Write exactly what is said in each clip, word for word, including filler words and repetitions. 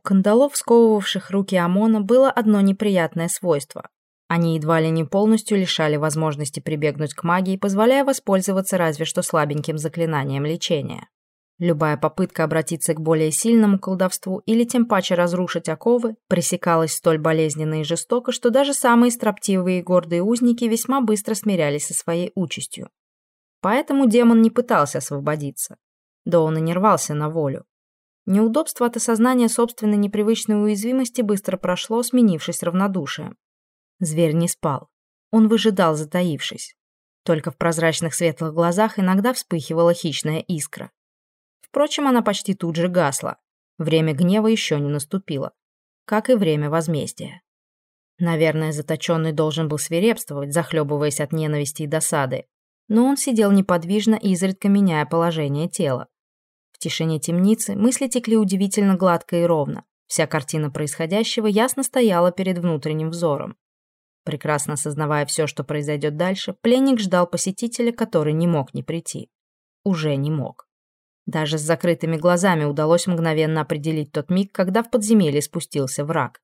кандалов, сковывавших руки Амона, было одно неприятное свойство. Они едва ли не полностью лишали возможности прибегнуть к магии, позволяя воспользоваться разве что слабеньким заклинанием лечения. Любая попытка обратиться к более сильному колдовству или тем паче разрушить оковы пресекалась столь болезненно и жестоко, что даже самые строптивые и гордые узники весьма быстро смирялись со своей участью. Поэтому демон не пытался освободиться. Да он и не рвался на волю. Неудобство от осознания собственной непривычной уязвимости быстро прошло, сменившись равнодушием. Зверь не спал. Он выжидал, затаившись. Только в прозрачных светлых глазах иногда вспыхивала хищная искра. Впрочем, она почти тут же гасла. Время гнева еще не наступило. Как и время возмездия. Наверное, заточенный должен был свирепствовать, захлебываясь от ненависти и досады. Но он сидел неподвижно, изредка меняя положение тела. В тишине темницы мысли текли удивительно гладко и ровно. Вся картина происходящего ясно стояла перед внутренним взором. Прекрасно осознавая все, что произойдет дальше, пленник ждал посетителя, который не мог не прийти. Уже не мог. Даже с закрытыми глазами удалось мгновенно определить тот миг, когда в подземелье спустился враг.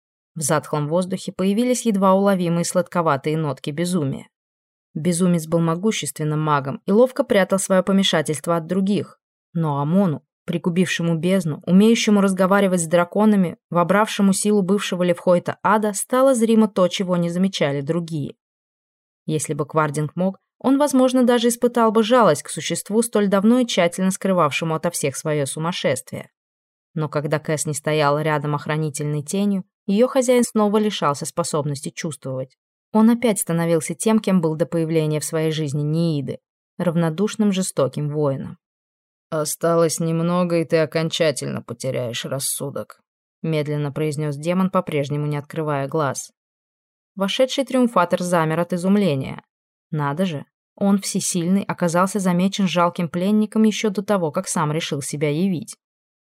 В затхлом воздухе появились едва уловимые сладковатые нотки безумия. Безумец был могущественным магом и ловко прятал свое помешательство от других. Но Амону, пригубившему бездну, умеющему разговаривать с драконами, вобравшему силу бывшего Левхойта ада, стало зримо то, чего не замечали другие. Если бы Квардинг мог, он, возможно, даже испытал бы жалость к существу, столь давно и тщательно скрывавшему ото всех свое сумасшествие. Но когда Кэс не стояла рядом охранительной тенью, ее хозяин снова лишался способности чувствовать. Он опять становился тем, кем был до появления в своей жизни Неиды, равнодушным жестоким воином. «Осталось немного, и ты окончательно потеряешь рассудок», — медленно произнес демон, по-прежнему не открывая глаз. Вошедший триумфатор замер от изумления. Надо же, он всесильный оказался замечен жалким пленником еще до того, как сам решил себя явить.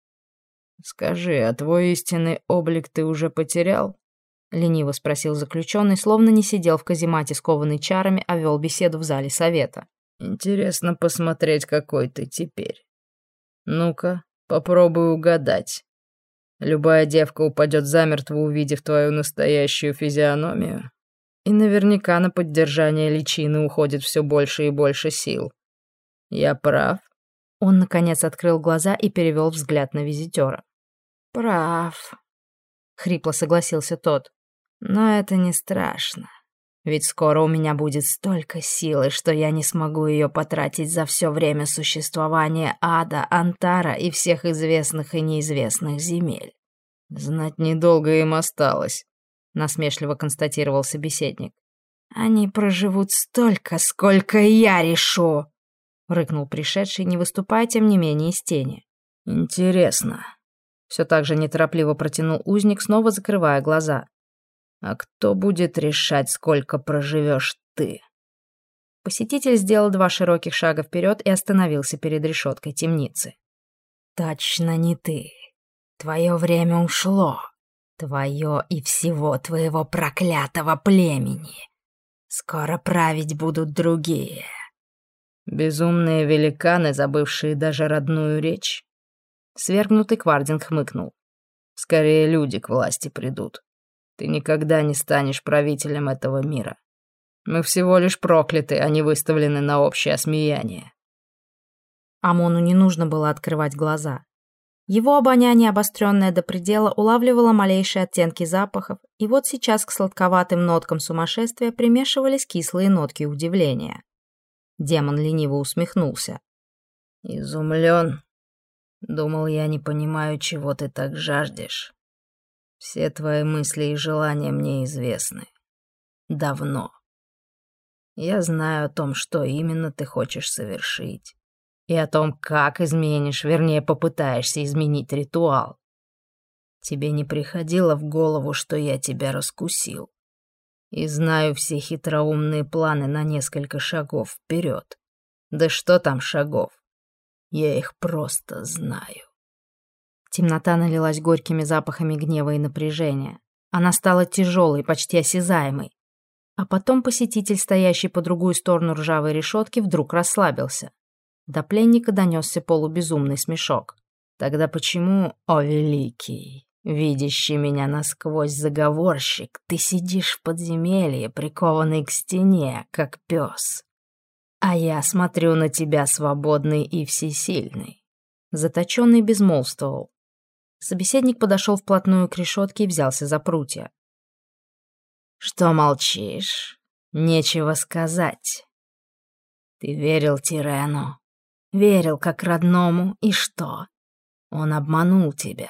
«Скажи, а твой истинный облик ты уже потерял?» — лениво спросил заключенный, словно не сидел в каземате, скованный чарами, а вел беседу в зале совета. «Интересно посмотреть, какой ты теперь. Ну-ка, попробуй угадать. Любая девка упадет замертво, увидев твою настоящую физиономию. И наверняка на поддержание личины уходит все больше и больше сил. Я прав?» Он, наконец, открыл глаза и перевел взгляд на визитера. «Прав», — хрипло согласился тот. «Но это не страшно. Ведь скоро у меня будет столько силы, что я не смогу ее потратить за все время существования ада, Антара и всех известных и неизвестных земель». «Знать недолго им осталось», — насмешливо констатировал собеседник. «Они проживут столько, сколько я решу», — рыкнул пришедший, не выступая, тем не менее, из тени. «Интересно». Все так же неторопливо протянул узник, снова закрывая глаза. «А кто будет решать, сколько проживешь ты?» Посетитель сделал два широких шага вперед и остановился перед решеткой темницы. «Точно не ты. Твое время ушло. Твое и всего твоего проклятого племени. Скоро править будут другие». «Безумные великаны, забывшие даже родную речь?» Свергнутый Квардинг хмыкнул. «Скорее люди к власти придут. Ты никогда не станешь правителем этого мира. Мы всего лишь прокляты, а не выставлены на общее осмеяние». Амону не нужно было открывать глаза. Его обоняние, обостренное до предела, улавливало малейшие оттенки запахов, и вот сейчас к сладковатым ноткам сумасшествия примешивались кислые нотки удивления. Демон лениво усмехнулся. «Изумлен. Думал, я не понимаю, чего ты так жаждешь. Все твои мысли и желания мне известны. Давно. Я знаю о том, что именно ты хочешь совершить. И о том, как изменишь, вернее, попытаешься изменить ритуал. Тебе не приходило в голову, что я тебя раскусил. И знаю все хитроумные планы на несколько шагов вперед. Да что там шагов? Я их просто знаю». Темнота налилась горькими запахами гнева и напряжения. Она стала тяжелой, почти осязаемой. А потом посетитель, стоящий по другую сторону ржавой решетки, вдруг расслабился. До пленника донесся полубезумный смешок. «Тогда почему, о великий, видящий меня насквозь заговорщик, ты сидишь в подземелье, прикованный к стене, как пес. А я смотрю на тебя свободный и всесильный». Заточенный безмолвствовал. Собеседник подошел вплотную к решетке и взялся за прутья. «Что молчишь? Нечего сказать. Ты верил Тирену, верил как родному, и что? Он обманул тебя.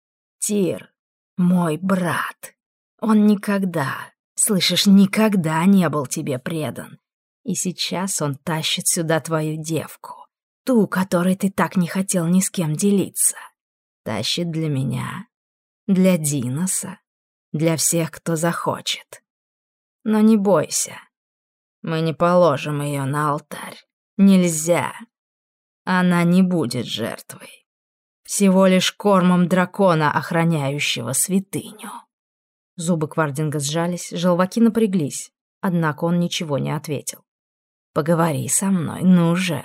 Тир, мой брат, он никогда, слышишь, никогда не был тебе предан. И сейчас он тащит сюда твою девку, ту, которой ты так не хотел ни с кем делиться. Тащит для меня, для Диноса, для всех, кто захочет. Но не бойся, мы не положим ее на алтарь. Нельзя. Она не будет жертвой. Всего лишь кормом дракона, охраняющего святыню». Зубы Квардинга сжались, желваки напряглись, однако он ничего не ответил. «Поговори со мной, ну же.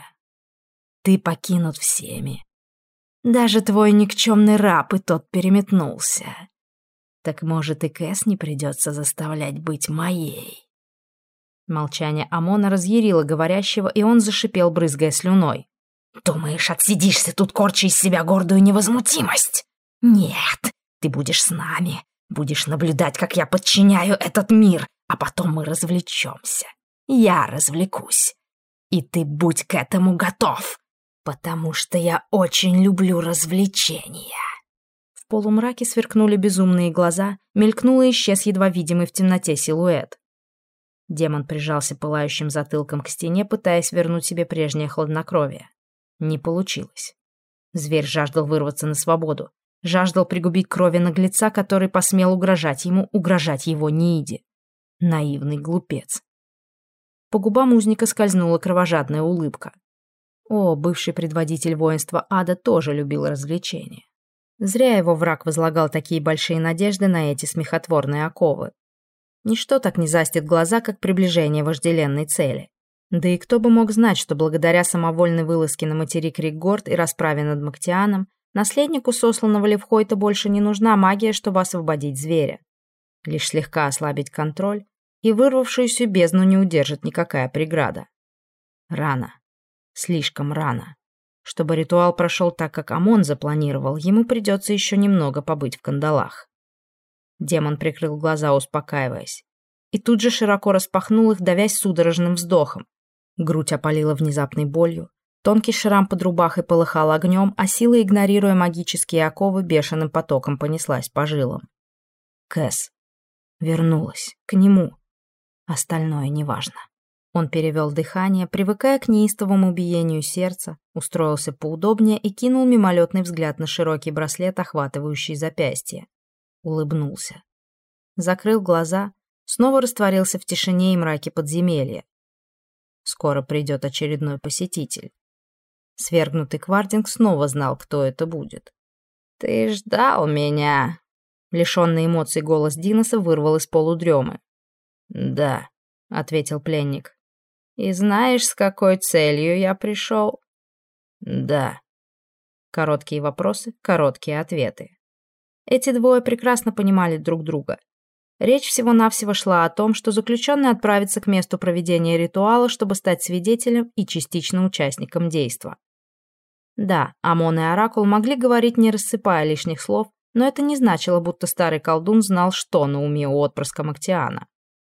Ты покинут всеми. Даже твой никчемный раб и тот переметнулся. Так, может, и Кэс не придется заставлять быть моей?» Молчание Амона разъярило говорящего, и он зашипел, брызгая слюной. «Думаешь, отсидишься тут, корча из себя гордую невозмутимость? Нет, ты будешь с нами, будешь наблюдать, как я подчиняю этот мир, а потом мы развлечемся. Я развлекусь. И ты будь к этому готов, потому что я очень люблю развлечения». В полумраке сверкнули безумные глаза, мелькнул и исчез едва видимый в темноте силуэт. Демон прижался пылающим затылком к стене, пытаясь вернуть себе прежнее хладнокровие. Не получилось. Зверь жаждал вырваться на свободу, жаждал пригубить крови наглеца, который посмел угрожать ему, угрожать его Нииде. Наивный глупец. По губам узника скользнула кровожадная улыбка. О, бывший предводитель воинства ада тоже любил развлечения. Зря его враг возлагал такие большие надежды на эти смехотворные оковы. Ничто так не застит глаза, как приближение вожделенной цели. Да и кто бы мог знать, что благодаря самовольной вылазке на материк Риггорд и расправе над Мактианом наследнику сосланного Левхойта больше не нужна магия, чтобы освободить зверя. Лишь слегка ослабить контроль, и вырвавшуюся бездну не удержит никакая преграда. Рано. Слишком рано. Чтобы ритуал прошел так, как Амон запланировал, ему придется еще немного побыть в кандалах. Демон прикрыл глаза, успокаиваясь. И тут же широко распахнул их, давясь судорожным вздохом. Грудь опалила внезапной болью. Тонкий шрам под рубахой полыхал огнем, а сила, игнорируя магические оковы, бешеным потоком понеслась по жилам. Кэс. Вернулась. К нему. Остальное неважно. Он перевел дыхание, привыкая к неистовому биению сердца, устроился поудобнее и кинул мимолетный взгляд на широкий браслет, охватывающий запястье. Улыбнулся. Закрыл глаза, снова растворился в тишине и мраке подземелья. Скоро придет очередной посетитель. Свергнутый Квардинг снова знал, кто это будет. «Ты ждал меня?» Лишенный эмоций голос Диноса вырвал из полудремы. «Да», — ответил пленник. «И знаешь, с какой целью я пришел?» «Да». Короткие вопросы, короткие ответы. Эти двое прекрасно понимали друг друга. Речь всего-навсего шла о том, что заключенный отправится к месту проведения ритуала, чтобы стать свидетелем и частично участником действа. Да, Амон и Оракул могли говорить, не рассыпая лишних слов, но это не значило, будто старый колдун знал, что на уме у отпрыска Мактиана.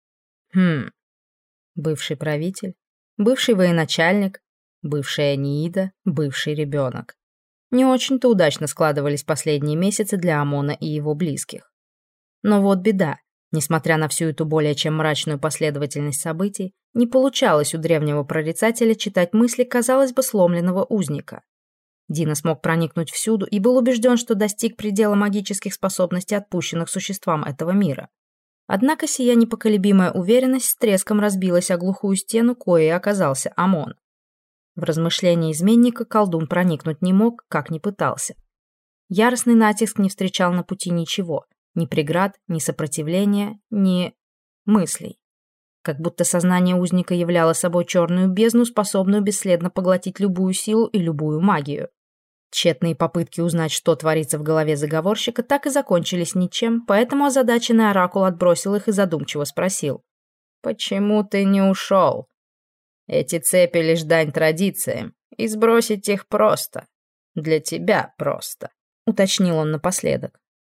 Хм. Бывший правитель, бывший военачальник, бывшая Ниида, бывший ребенок. Не очень-то удачно складывались последние месяцы для Амона и его близких. Но вот беда. Несмотря на всю эту более чем мрачную последовательность событий, не получалось у древнего прорицателя читать мысли, казалось бы, сломленного узника. Дина смог проникнуть всюду и был убежден, что достиг предела магических способностей, отпущенных существам этого мира. Однако сия непоколебимая уверенность с треском разбилась о глухую стену, коей оказался Амон. В размышления изменника колдун проникнуть не мог, как ни пытался. Яростный натиск не встречал на пути ничего. Ни преград, ни сопротивления, ни мыслей. Как будто сознание узника являло собой черную бездну, способную бесследно поглотить любую силу и любую магию. Тщетные попытки узнать, что творится в голове заговорщика, так и закончились ничем, поэтому озадаченный оракул отбросил их и задумчиво спросил. «Почему ты не ушел? Эти цепи лишь дань традициям, и сбросить их просто. Для тебя просто», — уточнил он напоследок.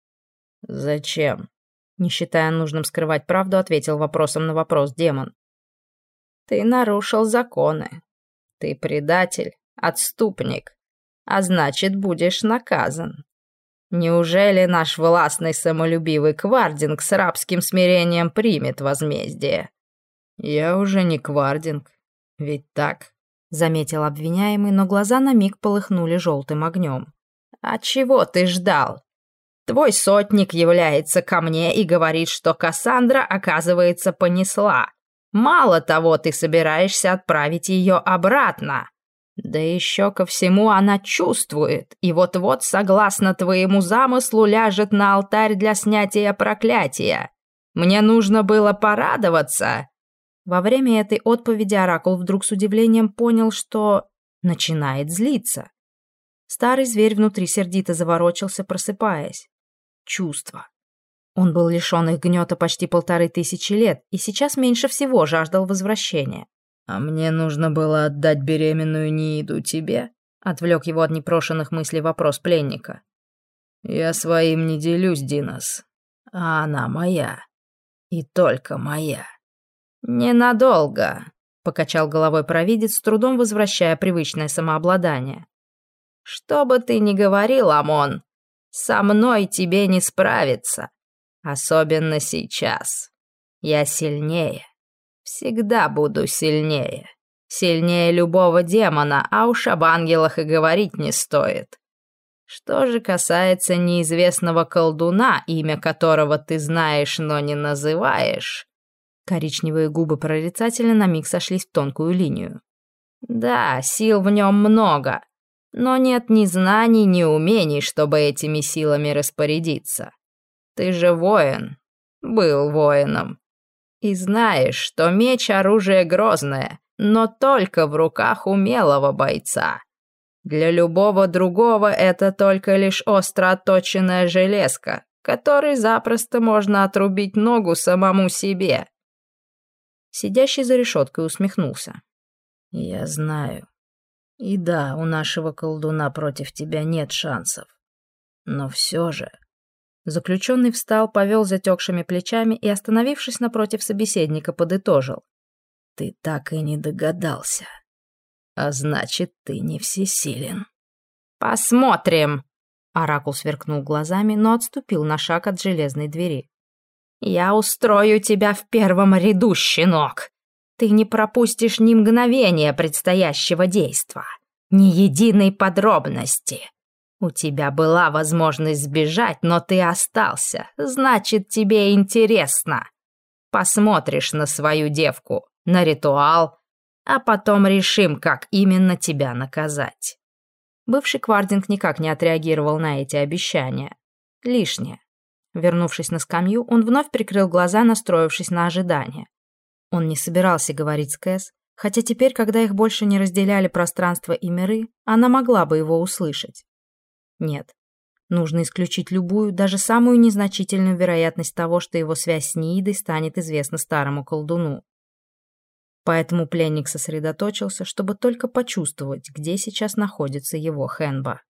«Зачем?» — не считая нужным скрывать правду, ответил вопросом на вопрос демон. «Ты нарушил законы. Ты предатель, отступник. А значит, будешь наказан. Неужели наш властный самолюбивый Квардинг с рабским смирением примет возмездие?» «Я уже не Квардинг, ведь так?» — заметил обвиняемый, но глаза на миг полыхнули желтым огнем. «А чего ты ждал? Твой сотник является ко мне и говорит, что Кассандра, оказывается, понесла. Мало того, ты собираешься отправить ее обратно. Да еще ко всему она чувствует, и вот-вот, согласно твоему замыслу, ляжет на алтарь для снятия проклятия. Мне нужно было порадоваться». Во время этой отповеди оракул вдруг с удивлением понял, что начинает злиться. Старый зверь внутри сердито заворочился, просыпаясь. Чувства. Он был лишен их гнета почти полторы тысячи лет, и сейчас меньше всего жаждал возвращения. «А мне нужно было отдать беременную Нииду тебе?» — отвлек его от непрошенных мыслей вопрос пленника. «Я своим не делюсь, Динос, а она моя. И только моя». «Ненадолго», — покачал головой провидец, с трудом возвращая привычное самообладание. «Что бы ты ни говорил, Амон, со мной тебе не справиться. Особенно сейчас. Я сильнее. Всегда буду сильнее. Сильнее любого демона, а уж об ангелах и говорить не стоит. Что же касается неизвестного колдуна, имя которого ты знаешь, но не называешь...» Коричневые губы прорицателя на миг сошлись в тонкую линию. «Да, сил в нем много, но нет ни знаний, ни умений, чтобы этими силами распорядиться. Ты же воин, был воином, и знаешь, что меч — оружие грозное, но только в руках умелого бойца. Для любого другого это только лишь остро отточенная железка, которой запросто можно отрубить ногу самому себе». Сидящий за решеткой усмехнулся. «Я знаю. И да, у нашего колдуна против тебя нет шансов. Но все же...» Заключенный встал, повел затекшими плечами и, остановившись напротив собеседника, подытожил. «Ты так и не догадался. А значит, ты не всесилен». «Посмотрим!» Оракул сверкнул глазами, но отступил на шаг от железной двери. «Я устрою тебя в первом ряду, щенок. Ты не пропустишь ни мгновения предстоящего действа, ни единой подробности. У тебя была возможность сбежать, но ты остался, значит, тебе интересно. Посмотришь на свою девку, на ритуал, а потом решим, как именно тебя наказать». Бывший Квардинг никак не отреагировал на эти обещания. Лишнее. Вернувшись на скамью, он вновь прикрыл глаза, настроившись на ожидание. Он не собирался говорить с Кэс, хотя теперь, когда их больше не разделяли пространство и миры, она могла бы его услышать. Нет, нужно исключить любую, даже самую незначительную вероятность того, что его связь с Ниидой станет известна старому колдуну. Поэтому пленник сосредоточился, чтобы только почувствовать, где сейчас находится его Хенба.